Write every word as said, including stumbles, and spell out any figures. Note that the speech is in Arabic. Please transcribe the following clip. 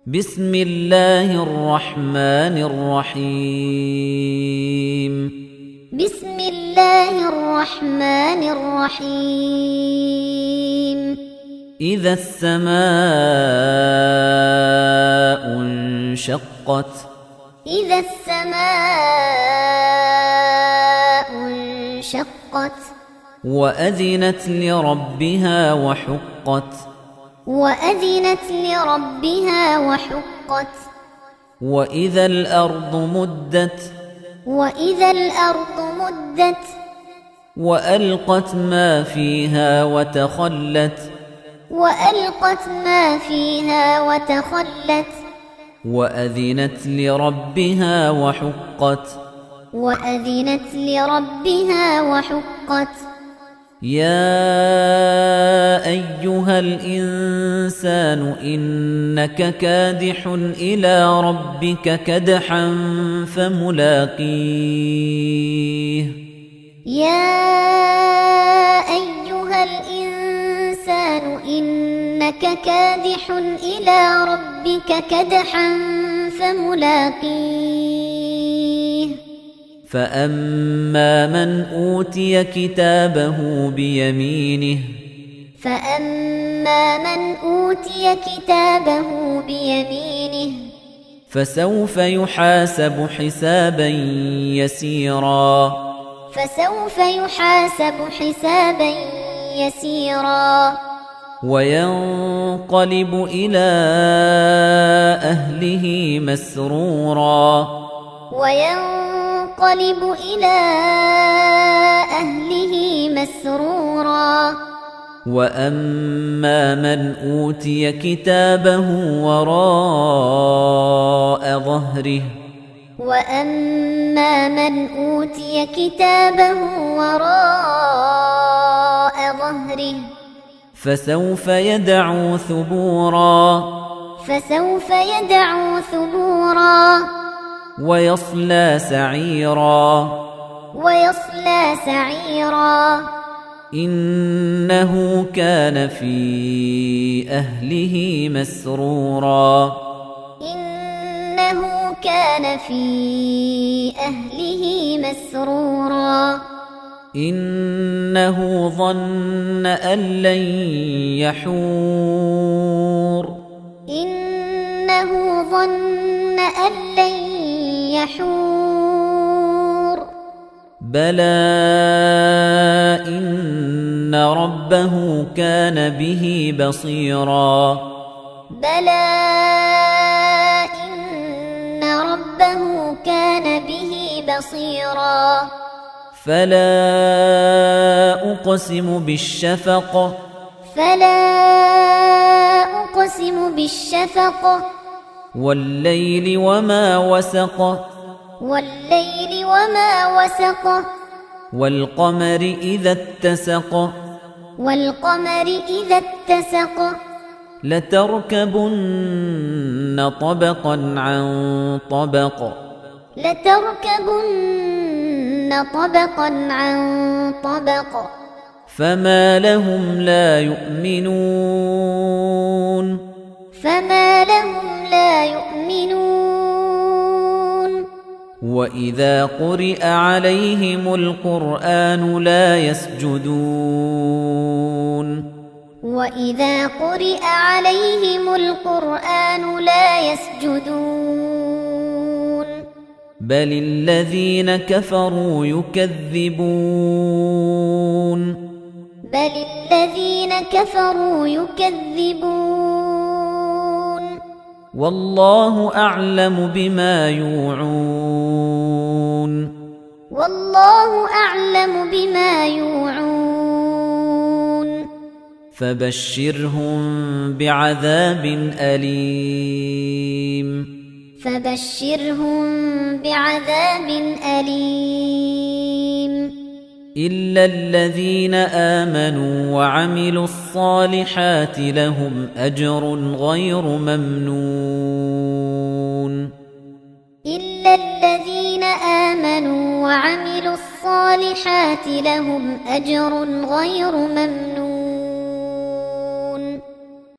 بسم الله الرحمن الرحيم بسم الله الرحمن الرحيم إذا السماء انشقت إذا السماء انشقت وأذنت لربها وحقت وأذنت لربها وحقت وإذا الأرض مدت وإذا الأرض مدت وألقت ما فيها وتخلت وألقت ما فيها وتخلت وأذنت لربها وحقت وأذنت لربها وحقت يا أيها الإنسان إنك كادح إلى ربك كدحا فملاقيه يا أيها الإنسان إنك كادح إلى ربك كدحا فملاقيه فأما من أوتي كتابه بيمينه فأما من أوتي كتابه بيمينه فسوف يحاسب حسابا يسيرا فسوف يحاسب حسابا يسيرا وينقلب إلى أهله مسرورا وينقلب إلى أهله مسرورا وأما من أوتي كتابه وراء ظهره وأما من أوتي كتابه وراء ظهره فسوف يدعو ثبورا فسوف يدعو ثبورا ويصلى سعيرا ويصلى سعيرا إنه كان في أهله مسرورا إنه كان في أهله مسرورا إنه ظن أن لن يحور إنه ظن أن لن يحور بلى إن ربه كان به بصيرا بلى إن ربه كان به بصيرا فلا أقسم بالشفق فلا أقسم بالشفق والليل وما وسق والليل وما وسق والقمر إذا اتسق والقمر إذا اتسق لتركبن طبقا عن طبق لتركبن طبقا عن طبق فما لهم لا يؤمنون فما لهم لا يؤمنون وإذا قرئ عليهم القرآن لا يسجدون وإذا قرئ عليهم القرآن لا يسجدون بل الذين كفروا يكذبون بل الذين كفروا يكذبون والله أعلم بما يوعون والله أعلم بما يوعون فبشرهم بعذاب أليم فبشرهم بعذاب أليم إلا الذين آمنوا وعملوا الصالحات لهم أجر غير ممنون إلا الذين آمنوا وعملوا الصالحات لهم أجر غير ممنون